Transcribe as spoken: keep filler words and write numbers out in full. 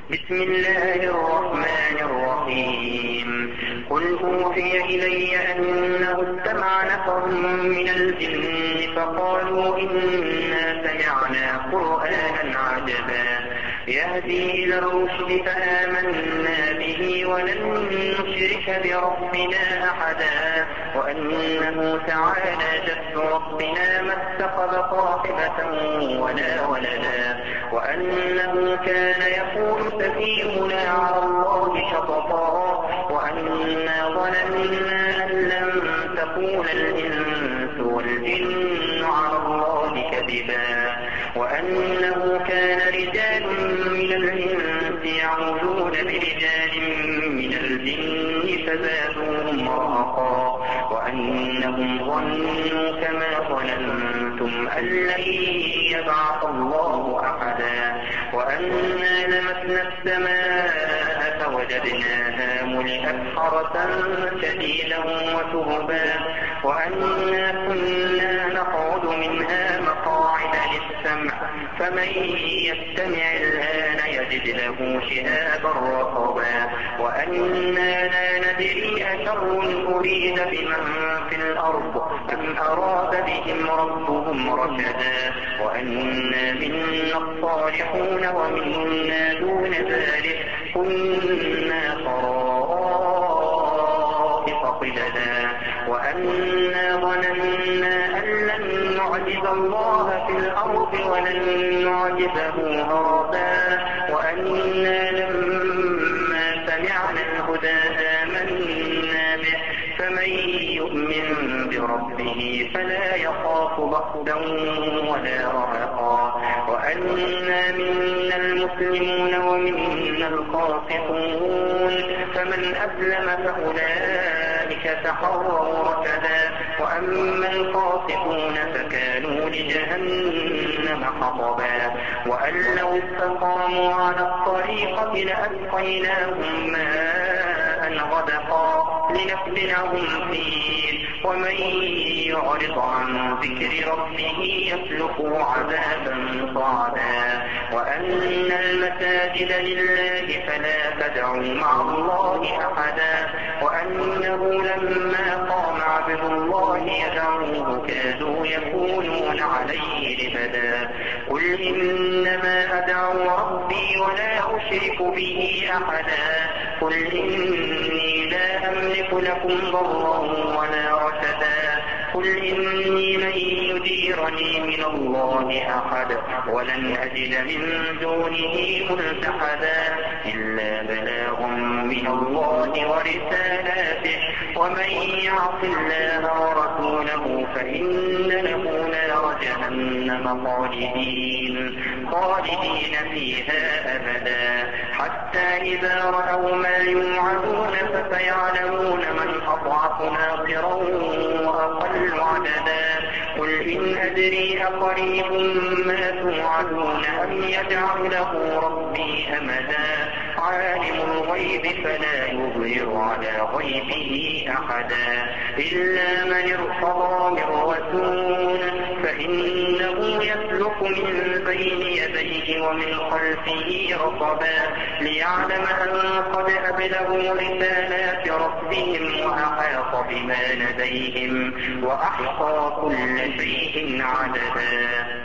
بسم الله الرحمن الرحيم قل أوحي إلي أنه استمع نفر من الجن فقالوا إنا سمعنا قرآنا عجبا يهدي إلى الرشد فآمنا به ولن نشرك بربنا أحدا وأنه تعالى جد ربنا ما اتخذ صاحبة ولا ولدا وأنه كان يقول سفيهنا على الله شططا وأنا ظننا أن لن تكون الإنس والجن على الله كذبا وأنه كان رجال من الإنس يعوذون برجال من الجن فزادوهم رهقا وأنهم ظنوا كما ظننتم أن لن يبعث الله أحدا وأنا لمسنا السماء فوجدناها ملئت حرسا شديدا وشهبا وأنا كنا نقعد منها مقاعد للسمع فمن يستمع الآن يجد له شهابا رصبا وأنا لا ندري أشر أريد بمن في الأرض أم أراد بهم ربهم رشدا وأنا منا الصالحون ومنا دون ذلك كنا طرائق قددا وأنا ظننا أن لن نعجز الله في الأرض ولن نعجزه هربا وأنا لما سمعنا الهدى آمنا به فمن يؤمن بربه فلا يخاف بخسا ولا رهقا وأنا منا المسلمون ومنا القاسطون فمن أسلم فأولئك تحروا رشدا وأما القاسطون فكانوا لجهنم حطبا وأن لو استقاموا على الطريقة لأسقيناهم ماء غدقا لنفتنهم فيه ومن يعرض عن ذكر ربه يسلكه عذابا صعدا وأن المساجد لله فلا تدعوا مع الله أحدا وأنه لما قام عبد الله يدعوه كادوا يكونون عليه لبدا قل إنما أدعو ربي ولا أشرك به أحدا قل إني لا أملك لكم ضرا ولا رشدا قل إني لن يجيرني من الله أحد ولن أجد من دونه ملتحدا إلا بلاغ من الله ورسالاته ومن يعص الله ورسوله فإن له نار جهنم خالدين خالدين فيها أبدا حتى إذا رأوا ما يوعدون فسيعلمون من أضعف ناصرا وأقل عددا قل إن أدري أقريب ما توعدون أم يجعل له ربي أمدا عالم الغيب فلا يظهر على غيبه أحدا إلا من ارتضى من رسول فإنه يسلك من بين يديه ومن خلفه رصدا ليعلم أن قد أبلغوا رسالات ربهم وأحاط بما لديهم وأحصى كل شيء عددا.